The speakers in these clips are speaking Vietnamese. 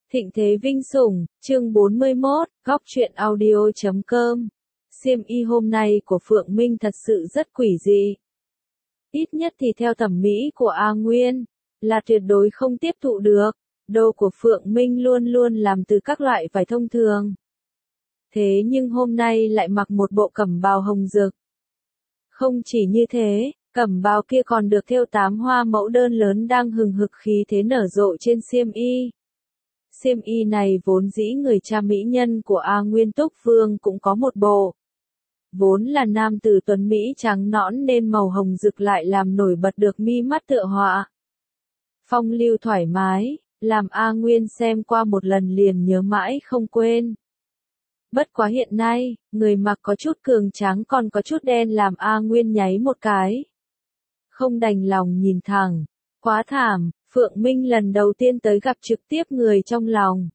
Thịnh thế vinh sủng, chương 41, góc truyện audio.com. Xiêm y hôm nay của Phượng Minh thật sự rất quỷ dị. Ít nhất thì theo thẩm mỹ của A Nguyên, là tuyệt đối không tiếp thụ được. Đồ của Phượng Minh luôn luôn làm từ các loại vải thông thường. Thế nhưng hôm nay lại mặc một bộ cẩm bào hồng rực. Không chỉ như thế, cẩm bào kia còn được thêu 8 hoa mẫu đơn lớn đang hừng hực khí thế nở rộ trên xiêm y. Xiêm y này vốn dĩ người cha mỹ nhân của A Nguyên Túc Vương cũng có một bộ. Vốn là nam tử tuấn Mỹ trắng nõn nên màu hồng rực lại làm nổi bật được mi mắt tựa họa. Phong lưu thoải mái, làm A Nguyên xem qua một lần liền nhớ mãi không quên. Bất quá hiện nay, người mặc có chút cường tráng còn có chút đen làm A Nguyên nháy một cái. Không đành lòng nhìn thẳng, quá thảm. Phượng Minh lần đầu tiên tới gặp trực tiếp người trong lòng.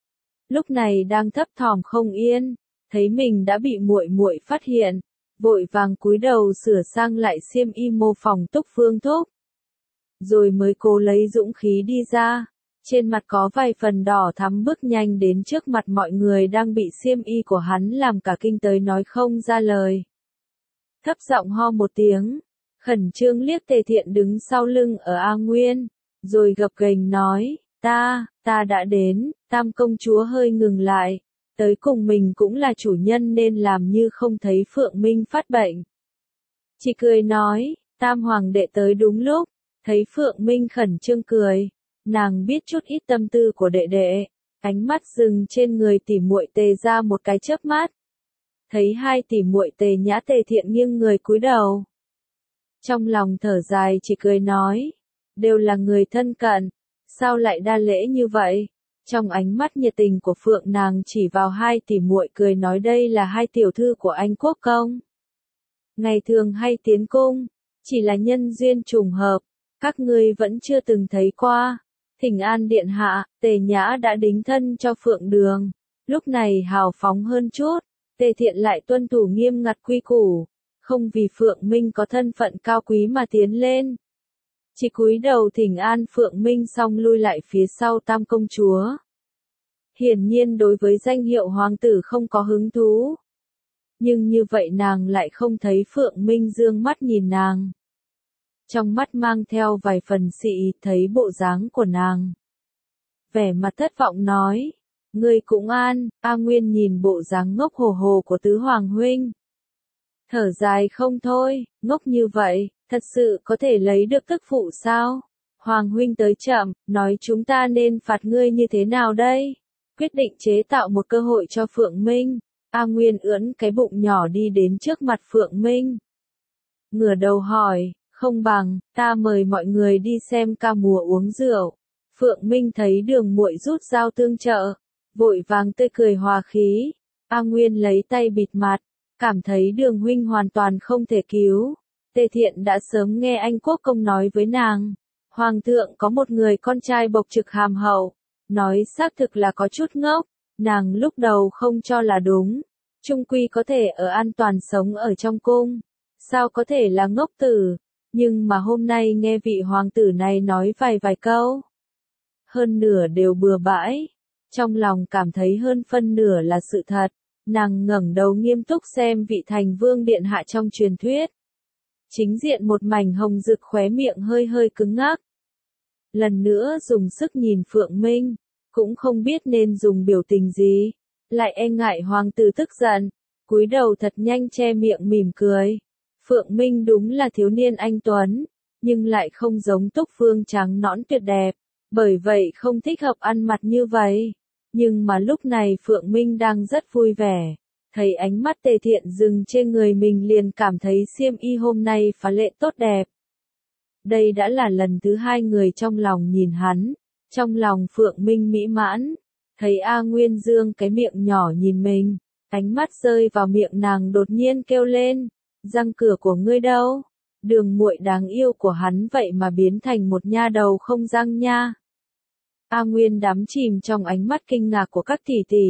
Lúc này đang thấp thỏm không yên, thấy mình đã bị muội muội phát hiện, vội vàng cúi đầu sửa sang lại xiêm y mô phỏng Túc Vương thúc. Rồi mới cố lấy dũng khí đi ra, trên mặt có vài phần đỏ thắm bước nhanh đến trước mặt mọi người đang bị xiêm y của hắn làm cả kinh tới nói không ra lời. Thấp giọng ho một tiếng, khẩn trương liếc Tề Thiện đứng sau lưng ở A Nguyên. Rồi gập ghềnh nói, ta đã đến. Tam công chúa hơi ngừng lại, tới cùng mình cũng là chủ nhân nên làm như không thấy Phượng Minh phát bệnh. Chỉ cười nói, Tam hoàng đệ tới đúng lúc, thấy Phượng Minh khẩn trương cười, nàng biết chút ít tâm tư của đệ đệ, ánh mắt dừng trên người tỷ muội Tề ra một cái chớp mắt. Thấy hai tỷ muội Tề Nhã Tề Thiện nghiêng người cúi đầu. Trong lòng thở dài chỉ cười nói, đều là người thân cận, sao lại đa lễ như vậy? Trong ánh mắt nhiệt tình của Phượng nàng chỉ vào hai tỷ muội cười nói đây là hai tiểu thư của anh quốc công. Ngày thường hay tiến cung, chỉ là nhân duyên trùng hợp, các ngươi vẫn chưa từng thấy qua. Thỉnh an điện hạ, Tề Nhã đã đính thân cho Phượng Đường, lúc này hào phóng hơn chút, Tề Thiện lại tuân thủ nghiêm ngặt quy củ, không vì Phượng Minh có thân phận cao quý mà tiến lên. Chỉ cúi đầu thỉnh an Phượng Minh xong lui lại phía sau Tam công chúa. Hiển nhiên đối với danh hiệu hoàng tử không có hứng thú. Nhưng như vậy nàng lại không thấy Phượng Minh dương mắt nhìn nàng. Trong mắt mang theo vài phần dị thấy bộ dáng của nàng. Vẻ mặt thất vọng nói, ngươi cũng an. A Nguyên nhìn bộ dáng ngốc hồ hồ của tứ hoàng huynh. Thở dài không thôi, ngốc như vậy. Thật sự có thể lấy được tức phụ sao? Hoàng huynh tới chậm, nói chúng ta nên phạt ngươi như thế nào đây? Quyết định chế tạo một cơ hội cho Phượng Minh. A Nguyên ưỡn cái bụng nhỏ đi đến trước mặt Phượng Minh. Ngửa đầu hỏi, không bằng, ta mời mọi người đi xem ca múa uống rượu. Phượng Minh thấy Đường muội rút dao tương trợ, vội vàng tươi cười hòa khí. A Nguyên lấy tay bịt mặt, cảm thấy Đường huynh hoàn toàn không thể cứu. Tề Thiện đã sớm nghe anh quốc công nói với nàng, hoàng thượng có một người con trai bộc trực hàm hậu, nói xác thực là có chút ngốc, nàng lúc đầu không cho là đúng, chung quy có thể ở an toàn sống ở trong cung, sao có thể là ngốc tử, nhưng mà hôm nay nghe vị hoàng tử này nói vài câu, hơn nửa đều bừa bãi, trong lòng cảm thấy hơn phân nửa là sự thật, nàng ngẩng đầu nghiêm túc xem vị thành vương điện hạ trong truyền thuyết. Chính diện một mảnh hồng rực khóe miệng hơi hơi cứng ngắc. Lần nữa dùng sức nhìn Phượng Minh, cũng không biết nên dùng biểu tình gì, lại e ngại hoàng tử tức giận, cúi đầu thật nhanh che miệng mỉm cười. Phượng Minh đúng là thiếu niên anh tuấn, nhưng lại không giống Túc Vương trắng nõn tuyệt đẹp, bởi vậy không thích hợp ăn mặt như vậy. Nhưng mà lúc này Phượng Minh đang rất vui vẻ. Thấy ánh mắt Tề Thiện dừng trên người mình liền cảm thấy xiêm y hôm nay phá lệ tốt đẹp. Đây đã là lần thứ hai người trong lòng nhìn hắn, trong lòng Phượng Minh mỹ mãn, thấy A Nguyên dương cái miệng nhỏ nhìn mình, ánh mắt rơi vào miệng nàng đột nhiên kêu lên, răng cửa của ngươi đâu? Đường muội đáng yêu của hắn vậy mà biến thành một nha đầu không răng nha. A Nguyên đắm chìm trong ánh mắt kinh ngạc của các tỷ tỷ.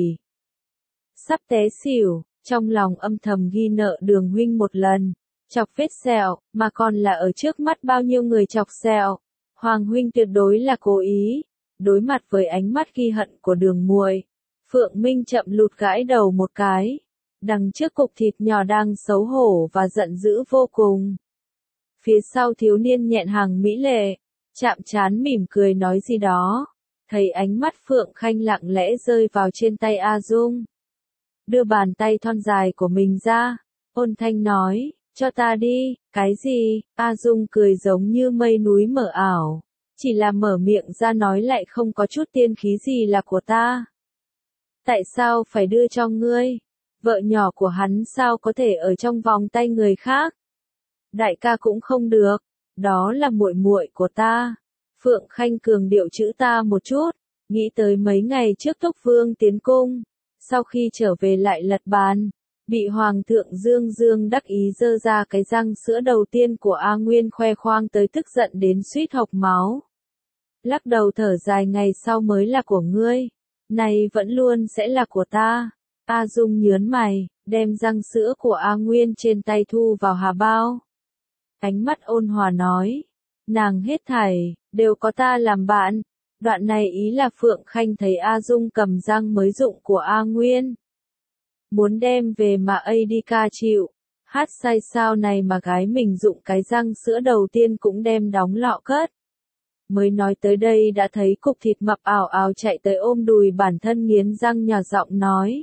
Sắp té xỉu, trong lòng âm thầm ghi nợ Đường huynh một lần, chọc vết sẹo, mà còn là ở trước mắt bao nhiêu người chọc sẹo. Hoàng huynh tuyệt đối là cố ý, Đối mặt với ánh mắt ghi hận của Đường muội, Phượng Minh chậm lụt gãi đầu một cái. Đằng trước cục thịt nhỏ đang xấu hổ và giận dữ vô cùng. Phía sau thiếu niên nhẹn hàng mỹ lệ, chạm trán mỉm cười nói gì đó. Thấy ánh mắt Phượng Khanh lặng lẽ rơi vào trên tay A Dung. Đưa bàn tay thon dài của mình ra, ôn thanh nói, cho ta đi, cái gì? A Dung cười giống như mây núi mờ ảo. Chỉ là mở miệng ra nói lại không có chút tiên khí gì là của ta. Tại sao phải đưa cho ngươi? Vợ nhỏ của hắn sao có thể ở trong vòng tay người khác? Đại ca cũng không được, đó là muội muội của ta. Phượng Khanh cường điệu chữ ta một chút, nghĩ tới mấy ngày trước Thúc Vương tiến cung, sau khi trở về lại lật bàn, bị Hoàng thượng Dương Dương đắc ý giơ ra cái răng sữa đầu tiên của A Nguyên khoe khoang tới tức giận đến suýt hộc máu. Lắc đầu thở dài ngày sau mới là của ngươi, này vẫn luôn sẽ là của ta. A Dung nhớn mày, đem răng sữa của A Nguyên trên tay thu vào hà bao. Ánh mắt ôn hòa nói, nàng hết thảy, đều có ta làm bạn. Đoạn này ý là Phượng Khanh thấy A Dung cầm răng mới dụng của A Nguyên. Muốn đem về mà A đi ca chịu, hát sai sao này mà gái mình dụng cái răng sữa đầu tiên cũng đem đóng lọ cất. Mới nói tới đây đã thấy cục thịt mập ảo ảo chạy tới ôm đùi bản thân nghiến răng nhỏ giọng nói.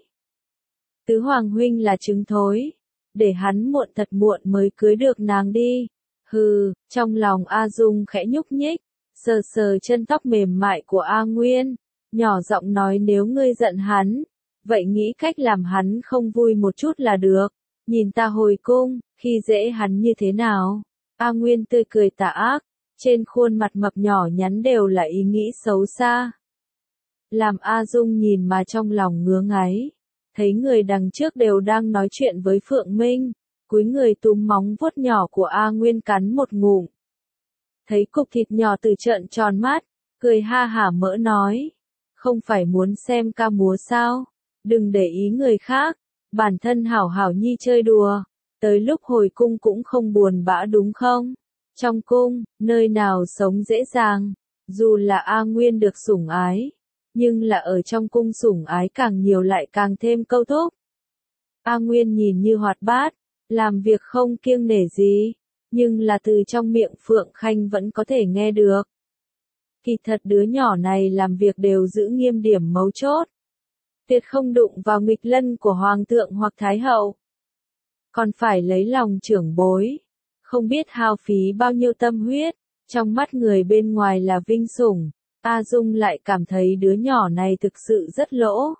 Tứ Hoàng huynh là trứng thối, để hắn muộn thật muộn mới cưới được nàng đi. Hừ, trong lòng A Dung khẽ nhúc nhích, sờ sờ chân tóc mềm mại của A Nguyên, nhỏ giọng nói nếu ngươi giận hắn, vậy nghĩ cách làm hắn không vui một chút là được, nhìn ta hồi cung, khi dễ hắn như thế nào. A Nguyên tươi cười tà ác, trên khuôn mặt mập nhỏ nhắn đều là ý nghĩ xấu xa. Làm A Dung nhìn mà trong lòng ngứa ngáy, thấy người đằng trước đều đang nói chuyện với Phượng Minh, cúi người túm móng vuốt nhỏ của A Nguyên cắn một ngụm. Thấy cục thịt nhỏ từ trợn tròn mắt, cười ha hả mỡ nói, không phải muốn xem ca múa sao, đừng để ý người khác, bản thân hảo hảo nhi chơi đùa, tới lúc hồi cung cũng không buồn bã đúng không? Trong cung, nơi nào sống dễ dàng, dù là A Nguyên được sủng ái, nhưng là ở trong cung sủng ái càng nhiều lại càng thêm câu thúc. A Nguyên nhìn như hoạt bát, làm việc không kiêng nể gì, nhưng là từ trong miệng Phượng Khanh vẫn có thể nghe được. Kỳ thật đứa nhỏ này làm việc đều giữ nghiêm điểm mấu chốt. Tuyệt không đụng vào nghịch lân của Hoàng thượng hoặc Thái hậu. Còn phải lấy lòng trưởng bối. Không biết hao phí bao nhiêu tâm huyết, trong mắt người bên ngoài là vinh sủng, A Dung lại cảm thấy đứa nhỏ này thực sự rất lỗ.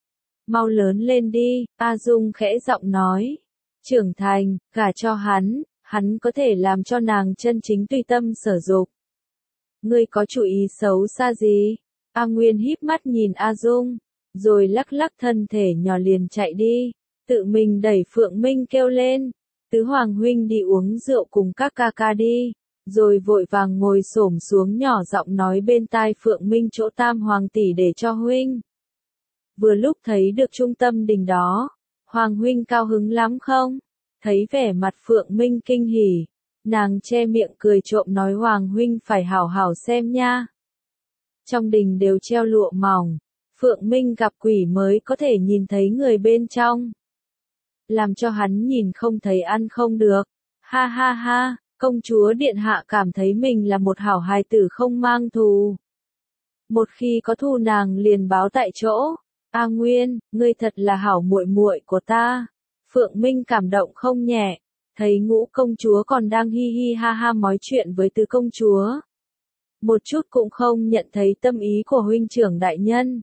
Mau lớn lên đi, A Dung khẽ giọng nói. Trưởng thành, gả cho hắn có thể làm cho nàng chân chính tùy tâm sở dục. Ngươi có chủ ý xấu xa gì? A Nguyên híp mắt nhìn A Dung, rồi lắc lắc thân thể nhỏ liền chạy đi, tự mình đẩy Phượng Minh kêu lên. Tứ Hoàng huynh đi uống rượu cùng các ca ca đi, rồi vội vàng ngồi xổm xuống nhỏ giọng nói bên tai Phượng Minh chỗ Tam Hoàng tỷ để cho huynh. Vừa lúc thấy được trung tâm đình đó, Hoàng huynh cao hứng lắm không? Thấy vẻ mặt Phượng Minh kinh hỉ, nàng che miệng cười trộm nói Hoàng huynh phải hảo hảo xem nha. Trong đình đều treo lụa mỏng, Phượng Minh gặp quỷ mới có thể nhìn thấy người bên trong. Làm cho hắn nhìn không thấy ăn không được. Ha ha ha, công chúa điện hạ cảm thấy mình là một hảo hài tử không mang thù. Một khi có thù nàng liền báo tại chỗ. A Nguyên, ngươi thật là hảo muội muội của ta. Phượng Minh cảm động không nhẹ, thấy Ngũ công chúa còn đang hi hi ha ha nói chuyện với tứ công chúa. Một chút cũng không nhận thấy tâm ý của huynh trưởng đại nhân.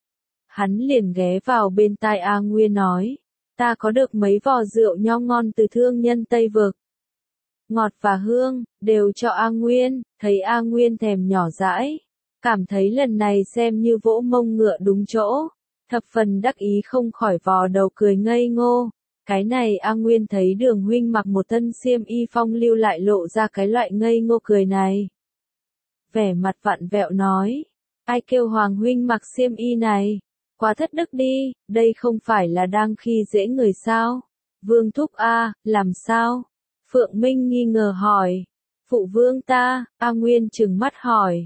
Hắn liền ghé vào bên tai A Nguyên nói. Ta có được mấy vò rượu nho ngon từ thương nhân Tây Vực. Ngọt và hương, đều cho A Nguyên, thấy A Nguyên thèm nhỏ dãi. Cảm thấy lần này xem như vỗ mông ngựa đúng chỗ. Thập phần đắc ý không khỏi vò đầu cười ngây ngô. Cái này A Nguyên thấy Đường huynh mặc một thân xiêm y phong lưu lại lộ ra cái loại ngây ngô cười này. Vẻ mặt vặn vẹo nói. Ai kêu Hoàng huynh mặc xiêm y này? Quá thất đức đi, đây không phải là đang khi dễ người sao? Vương thúc A, làm sao? Phượng Minh nghi ngờ hỏi. Phụ vương ta, A Nguyên trừng mắt hỏi.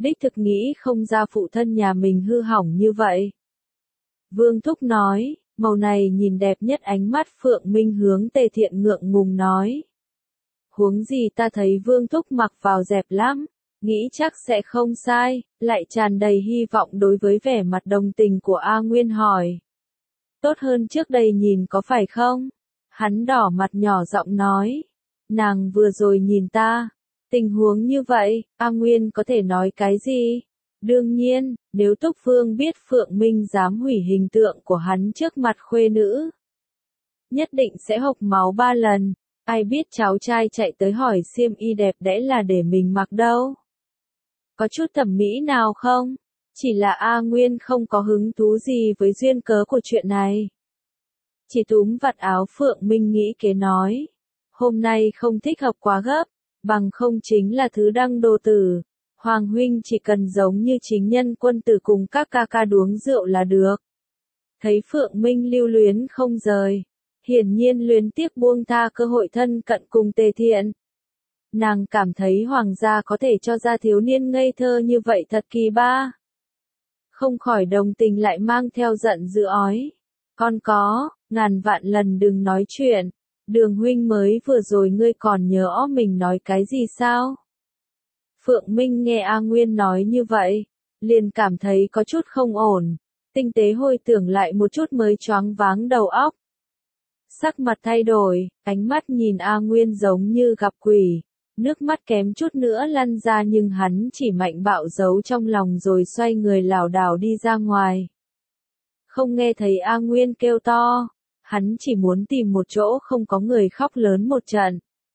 đích thực nghĩ không ra phụ thân nhà mình hư hỏng như vậy. Vương Thúc nói, màu này nhìn đẹp nhất. Ánh mắt Phượng Minh hướng Tề Thiện ngượng ngùng nói. Huống gì ta thấy Vương Thúc mặc vào đẹp lắm, nghĩ chắc sẽ không sai, lại tràn đầy hy vọng đối với vẻ mặt đồng tình của A Nguyên hỏi. Tốt hơn trước đây nhìn có phải không? Hắn đỏ mặt nhỏ giọng nói. Nàng vừa rồi nhìn ta. Tình huống như vậy, A Nguyên có thể nói cái gì? Đương nhiên, nếu Túc Vương biết Phượng Minh dám hủy hình tượng của hắn trước mặt khuê nữ, nhất định sẽ hộc máu 3 lần. Ai biết cháu trai chạy tới hỏi xiêm y đẹp đẽ là để mình mặc đâu. Có chút thẩm mỹ nào không? Chỉ là A Nguyên không có hứng thú gì với duyên cớ của chuyện này. Chỉ túm vạt áo Phượng Minh nghĩ kế nói. Hôm nay không thích hợp quá gấp, bằng không chính là thứ đăng đồ tử. Hoàng huynh chỉ cần giống như chính nhân quân tử cùng các ca ca uống rượu là được. Thấy Phượng Minh lưu luyến không rời, hiển nhiên luyến tiếc buông tha cơ hội thân cận cùng Tề Thiện. Nàng cảm thấy hoàng gia có thể cho ra thiếu niên ngây thơ như vậy thật kỳ ba. Không khỏi đồng tình lại mang theo giận dữ ói. Con có, ngàn vạn lần đừng nói chuyện. Đường huynh mới vừa rồi ngươi còn nhớ mình nói cái gì sao? Phượng Minh nghe A Nguyên nói như vậy, liền cảm thấy có chút không ổn. Tinh tế hồi tưởng lại một chút mới choáng váng đầu óc. Sắc mặt thay đổi, ánh mắt nhìn A Nguyên giống như gặp quỷ. Nước mắt kém chút nữa lăn ra nhưng hắn chỉ mạnh bạo giấu trong lòng rồi xoay người lảo đảo đi ra ngoài. Không nghe thấy A Nguyên kêu to, hắn chỉ muốn tìm một chỗ không có người khóc lớn một trận.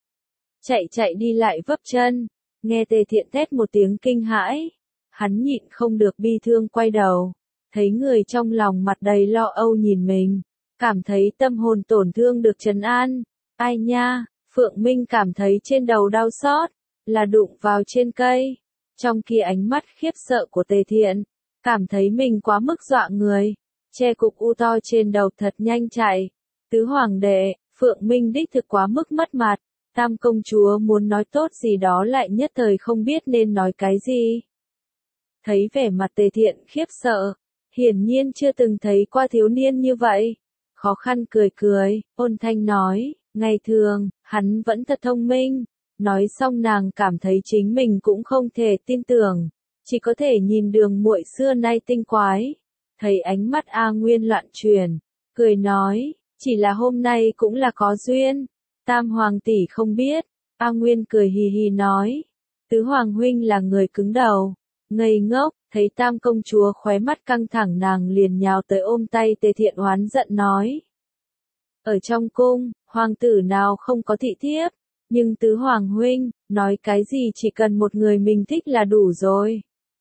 Chạy đi lại vấp chân, nghe Tề Thiện thét một tiếng kinh hãi. Hắn nhịn không được bi thương quay đầu, thấy người trong lòng mặt đầy lo âu nhìn mình, cảm thấy tâm hồn tổn thương được trấn an. Ai nha? Phượng Minh cảm thấy trên đầu đau xót, là đụng vào trên cây. Trong khi ánh mắt khiếp sợ của Tề Thiện, cảm thấy mình quá mức dọa người, che cục u to trên đầu thật nhanh chạy. Tứ hoàng đệ, Phượng Minh đích thực quá mức mất mặt. Tam công chúa muốn nói tốt gì đó lại nhất thời không biết nên nói cái gì. Thấy vẻ mặt Tề Thiện khiếp sợ, hiển nhiên chưa từng thấy qua thiếu niên như vậy. Khó khăn cười, ôn thanh nói, ngày thường, hắn vẫn thật thông minh. Nói xong nàng cảm thấy chính mình cũng không thể tin tưởng, chỉ có thể nhìn đường muội xưa nay tinh quái. Thấy ánh mắt A Nguyên loạn chuyển, cười nói, chỉ là hôm nay cũng là có duyên. Tam hoàng tỷ không biết. A Nguyên cười hì hì nói, tứ hoàng huynh là người cứng đầu, ngây ngốc. Thấy tam công chúa khóe mắt căng thẳng nàng liền nhào tới ôm tay Tề Thiện oán giận nói. Ở trong cung, hoàng tử nào không có thị thiếp, nhưng tứ hoàng huynh, nói cái gì chỉ cần một người mình thích là đủ rồi.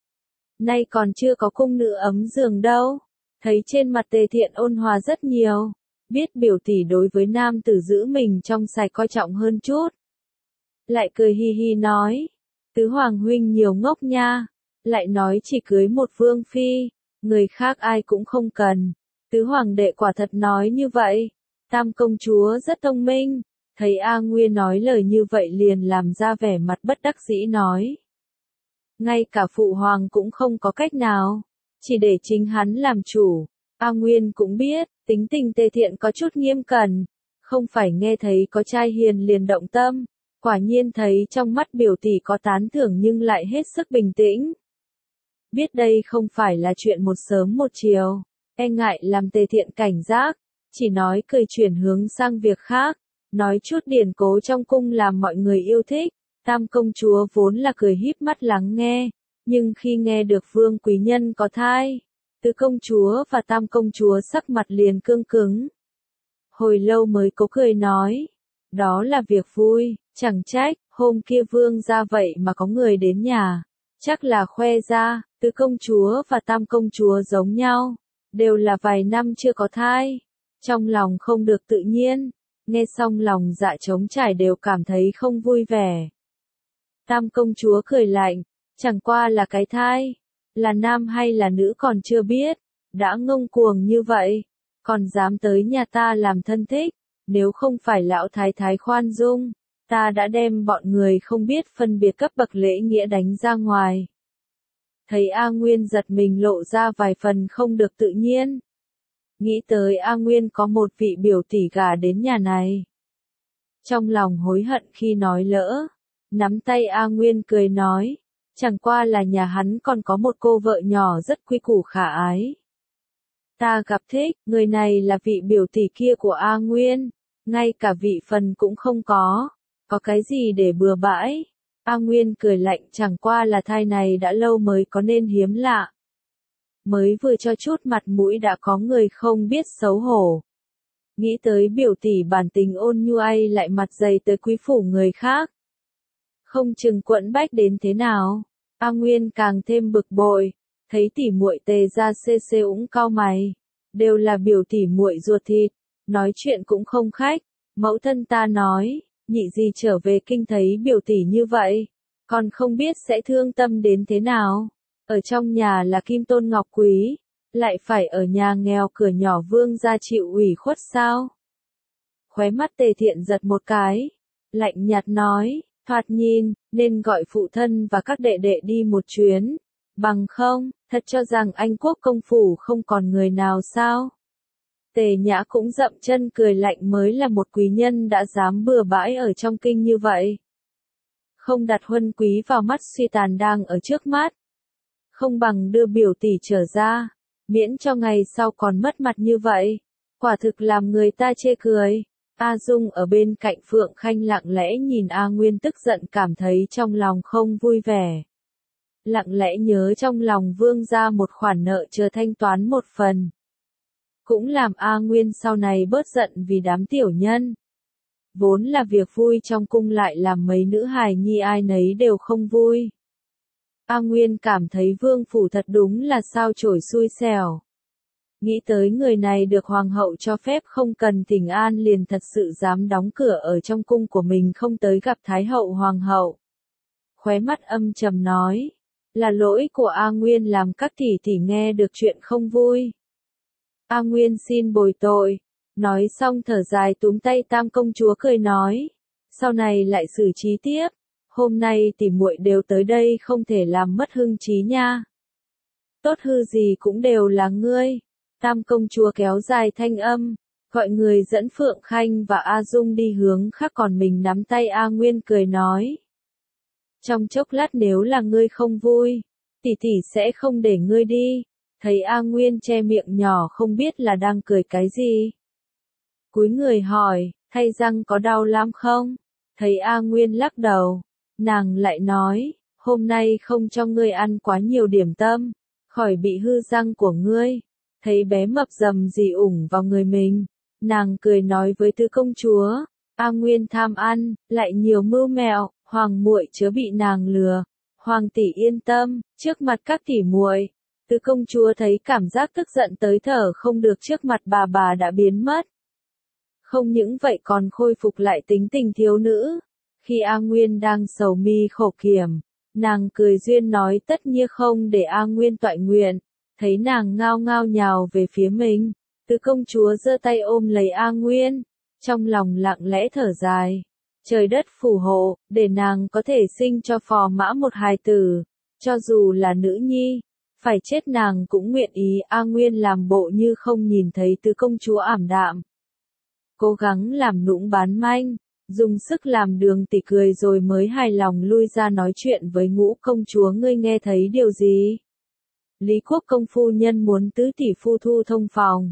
Nay còn chưa có cung nữ ấm giường đâu. Thấy trên mặt Tề Thiện ôn hòa rất nhiều, biết biểu tỷ đối với nam tử giữ mình trong sạch coi trọng hơn chút. Lại cười hi hi nói, tứ hoàng huynh nhiều ngốc nha, lại nói chỉ cưới một vương phi, người khác ai cũng không cần. Tứ hoàng đệ quả thật nói như vậy. Tam công chúa rất thông minh, thấy A Nguyên nói lời như vậy liền làm ra vẻ mặt bất đắc dĩ nói. Ngay cả phụ hoàng cũng không có cách nào, chỉ để chính hắn làm chủ. A Nguyên cũng biết, tính tình Tề Thiện có chút nghiêm cẩn, không phải nghe thấy có trai hiền liền động tâm, quả nhiên thấy trong mắt biểu tỷ có tán thưởng nhưng lại hết sức bình tĩnh. Biết đây không phải là chuyện một sớm một chiều, e ngại làm Tề Thiện cảnh giác, chỉ nói cười chuyển hướng sang việc khác, nói chút điển cố trong cung làm mọi người yêu thích. Tam công chúa vốn là cười híp mắt lắng nghe, nhưng khi nghe được vương quý nhân có thai, tứ công chúa và tam công chúa sắc mặt liền cương cứng. Hồi lâu mới có cười nói, đó là việc vui, chẳng trách, hôm kia vương ra vậy mà có người đến nhà, chắc là khoe ra, tứ công chúa và tam công chúa giống nhau, đều là vài năm chưa có thai, trong lòng không được tự nhiên, nghe xong lòng dạ trống trải đều cảm thấy không vui vẻ. Tam công chúa cười lạnh, chẳng qua là cái thai, là nam hay là nữ còn chưa biết, đã ngông cuồng như vậy, còn dám tới nhà ta làm thân thích, nếu không phải lão thái thái khoan dung, ta đã đem bọn người không biết phân biệt cấp bậc lễ nghĩa đánh ra ngoài. Thấy A Nguyên giật mình lộ ra vài phần không được tự nhiên. Nghĩ tới A Nguyên có một vị biểu tỷ gả đến nhà này. Trong lòng hối hận khi nói lỡ, nắm tay A Nguyên cười nói, chẳng qua là nhà hắn còn có một cô vợ nhỏ rất quy củ khả ái. Ta gặp thích, người này là vị biểu tỷ kia của A Nguyên, ngay cả vị phần cũng không có cái gì để bừa bãi. A Nguyên cười lạnh, chẳng qua là thai này đã lâu mới có nên hiếm lạ. Mới vừa cho chút mặt mũi đã có người không biết xấu hổ. Nghĩ tới biểu tỷ bản tình ôn nhu ai lại mặt dày tới quý phủ người khác. Không chừng quẫn bách đến thế nào. A Nguyên càng thêm bực bội, thấy tỷ muội Tề ra xê ũng cau mày, đều là biểu tỷ muội ruột thịt, nói chuyện cũng không khách. Mẫu thân ta nói, nhị gì trở về kinh thấy biểu tỷ như vậy, còn không biết sẽ thương tâm đến thế nào. Ở trong nhà là kim tôn ngọc quý, lại phải ở nhà nghèo cửa nhỏ vương gia chịu ủy khuất sao? Khóe mắt Tề Thiện giật một cái, lạnh nhạt nói, thoạt nhìn, nên gọi phụ thân và các đệ đệ đi một chuyến, bằng không, thật cho rằng Anh quốc công phủ không còn người nào sao? Tề Nhã cũng dậm chân cười lạnh, mới là một quý nhân đã dám bừa bãi ở trong kinh như vậy. Không đặt huân quý vào mắt suy tàn đang ở trước mắt. Không bằng đưa biểu tỷ trở ra, miễn cho ngày sau còn mất mặt như vậy. Quả thực làm người ta chê cười. A Dung ở bên cạnh Phượng Khanh lặng lẽ nhìn A Nguyên tức giận, cảm thấy trong lòng không vui vẻ. Lặng lẽ nhớ trong lòng vương gia một khoản nợ chờ thanh toán một phần. Cũng làm A Nguyên sau này bớt giận vì đám tiểu nhân. Vốn là việc vui trong cung lại làm mấy nữ hài nhi ai nấy đều không vui. A Nguyên cảm thấy vương phủ thật đúng là sao chổi xui xẻo. Nghĩ tới người này được hoàng hậu cho phép không cần thỉnh an liền thật sự dám đóng cửa ở trong cung của mình không tới gặp thái hậu hoàng hậu. Khóe mắt âm trầm nói, là lỗi của A Nguyên làm các tỷ tỷ nghe được chuyện không vui. A Nguyên xin bồi tội. Nói xong thở dài túm tay Tam công chúa cười nói, sau này lại xử trí tiếp. Hôm nay tỷ muội đều tới đây không thể làm mất hưng trí nha. Tốt hư gì cũng đều là ngươi. Tam công chúa kéo dài thanh âm, gọi người dẫn Phượng Khanh và A Dung đi hướng khác, còn mình nắm tay A Nguyên cười nói. Trong chốc lát nếu là ngươi không vui, tỷ tỷ sẽ không để ngươi đi. Thấy A Nguyên che miệng nhỏ không biết là đang cười cái gì. Cúi người hỏi, thay răng có đau lắm không? Thấy A Nguyên lắc đầu, nàng lại nói, hôm nay không cho ngươi ăn quá nhiều điểm tâm, khỏi bị hư răng của ngươi. Thấy bé mập rầm gì ủng vào người mình, nàng cười nói với tứ công chúa, A Nguyên tham ăn, lại nhiều mưu mẹo, hoàng muội chớ bị nàng lừa. Hoàng tỷ yên tâm, trước mặt các tỷ muội. Tứ công chúa thấy cảm giác tức giận tới thở không được, trước mặt bà đã biến mất. Không những vậy còn khôi phục lại tính tình thiếu nữ. Khi A Nguyên đang sầu mi khổ kiểm, nàng cười duyên nói tất nhiên không để A Nguyên toại nguyện. Thấy nàng ngao ngao nhào về phía mình, tứ công chúa giơ tay ôm lấy A Nguyên, trong lòng lặng lẽ thở dài. Trời đất phù hộ, để nàng có thể sinh cho phò mã một hài tử, cho dù là nữ nhi, phải chết nàng cũng nguyện ý. A Nguyên làm bộ như không nhìn thấy tứ công chúa ảm đạm. Cố gắng làm nũng bán manh, dùng sức làm Đường tỷ cười rồi mới hài lòng lui ra nói chuyện với Ngũ công chúa, ngươi nghe thấy điều gì? Lý Quốc công phu nhân muốn tứ tỷ phu thu thông phòng.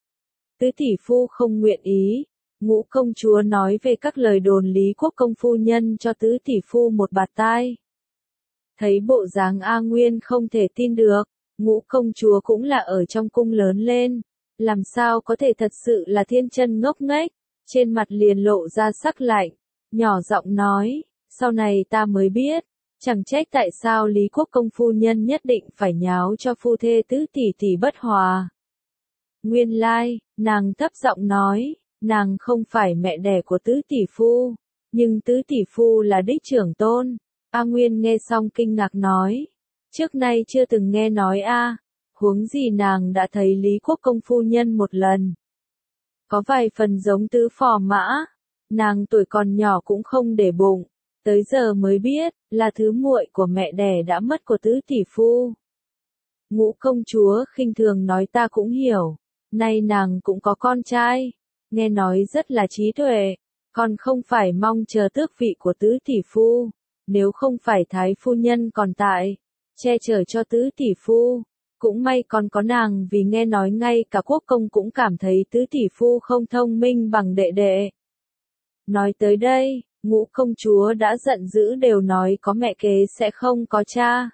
Tứ tỷ phu không nguyện ý. Ngũ công chúa nói về các lời đồn Lý Quốc công phu nhân cho tứ tỷ phu một bạt tai. Thấy bộ dáng A Nguyên không thể tin được, Ngũ công chúa cũng là ở trong cung lớn lên, làm sao có thể thật sự là thiên chân ngốc nghếch, trên mặt liền lộ ra sắc lạnh, nhỏ giọng nói, sau này ta mới biết, chẳng trách tại sao Lý Quốc công phu nhân nhất định phải nháo cho phu thê tứ tỷ tỷ bất hòa. Nguyên lai, nàng thấp giọng nói, nàng không phải mẹ đẻ của tứ tỷ phu, nhưng tứ tỷ phu là đích trưởng tôn. A Nguyên nghe xong kinh ngạc nói, trước nay chưa từng nghe nói a, huống gì nàng đã thấy Lý Quốc công phu nhân một lần. Có vài phần giống tứ phò mã, nàng tuổi còn nhỏ cũng không để bụng, tới giờ mới biết, là thứ muội của mẹ đẻ đã mất của tứ tỷ phu. Ngũ công chúa khinh thường nói ta cũng hiểu. Nay nàng cũng có con trai. Nghe nói rất là trí tuệ. Còn không phải mong chờ tước vị của tứ tỷ phu. Nếu không phải thái phu nhân còn tại. Che chở cho tứ tỷ phu. Cũng may còn có nàng vì nghe nói ngay cả quốc công cũng cảm thấy tứ tỷ phu không thông minh bằng đệ đệ. Nói tới đây, ngũ công chúa đã giận dữ đều nói có mẹ kế sẽ không có cha.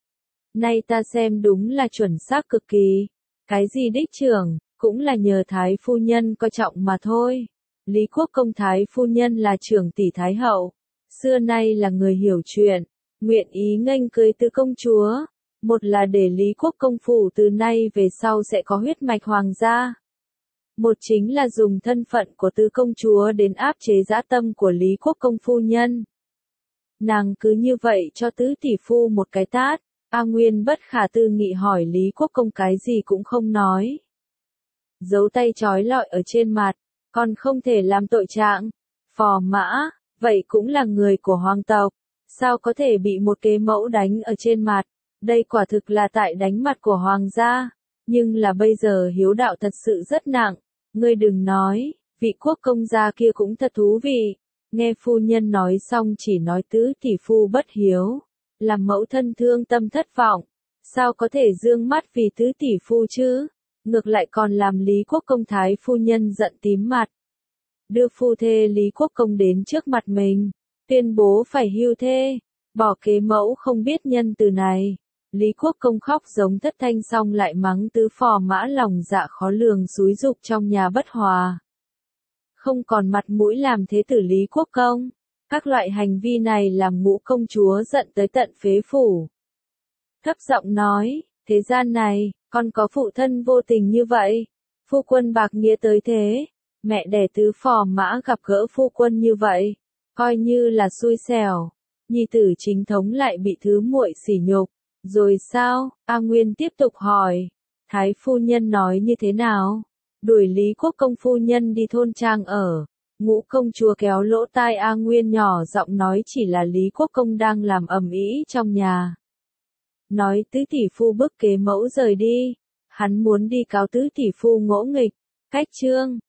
Nay ta xem đúng là chuẩn xác cực kỳ. Cái gì đích trưởng, cũng là nhờ thái phu nhân coi trọng mà thôi. Lý quốc công thái phu nhân là trưởng tỷ thái hậu. Xưa nay là người hiểu chuyện, nguyện ý nghênh cưới tứ công chúa. Một là để Lý quốc công phủ từ nay về sau sẽ có huyết mạch hoàng gia. Một chính là dùng thân phận của tứ công chúa đến áp chế dã tâm của Lý quốc công phu nhân. Nàng cứ như vậy cho tứ tỷ phu một cái tát. A Nguyên bất khả tư nghị hỏi Lý quốc công cái gì cũng không nói. Giấu tay trói lọi ở trên mặt, còn không thể làm tội trạng. Phò Mã, vậy cũng là người của hoàng tộc, sao có thể bị một kế mẫu đánh ở trên mặt, đây quả thực là tại đánh mặt của hoàng gia, nhưng là bây giờ hiếu đạo thật sự rất nặng, ngươi đừng nói, vị quốc công gia kia cũng thật thú vị, nghe phu nhân nói xong chỉ nói tứ tỷ phu bất hiếu, làm mẫu thân thương tâm thất vọng, sao có thể dương mắt vì tứ tỷ phu chứ, ngược lại còn làm Lý quốc công thái phu nhân giận tím mặt. Đưa phu thê Lý quốc công đến trước mặt mình, tuyên bố phải hưu thê, bỏ kế mẫu không biết nhân từ này. Lý quốc công khóc giống thất thanh xong lại mắng tứ Phò Mã lòng dạ khó lường xúi dục trong nhà bất hòa. Không còn mặt mũi làm thế tử Lý quốc công, các loại hành vi này làm ngũ công chúa giận tới tận phế phủ. Thấp giọng nói, thế gian này, còn có phụ thân vô tình như vậy, phu quân bạc nghĩa tới thế. Mẹ đẻ tứ Phò Mã gặp gỡ phu quân như vậy, coi như là xui xẻo. Nhi tử chính thống lại bị thứ muội sỉ nhục. Rồi sao? A Nguyên tiếp tục hỏi. Thái phu nhân nói như thế nào? Đuổi Lý quốc công phu nhân đi thôn trang ở. Ngũ công chúa kéo lỗ tai A Nguyên nhỏ giọng nói chỉ là Lý quốc công đang làm ầm ĩ trong nhà. Nói tứ tỷ phu bức kế mẫu rời đi. Hắn muốn đi cáo tứ tỷ phu ngỗ nghịch. Cách chương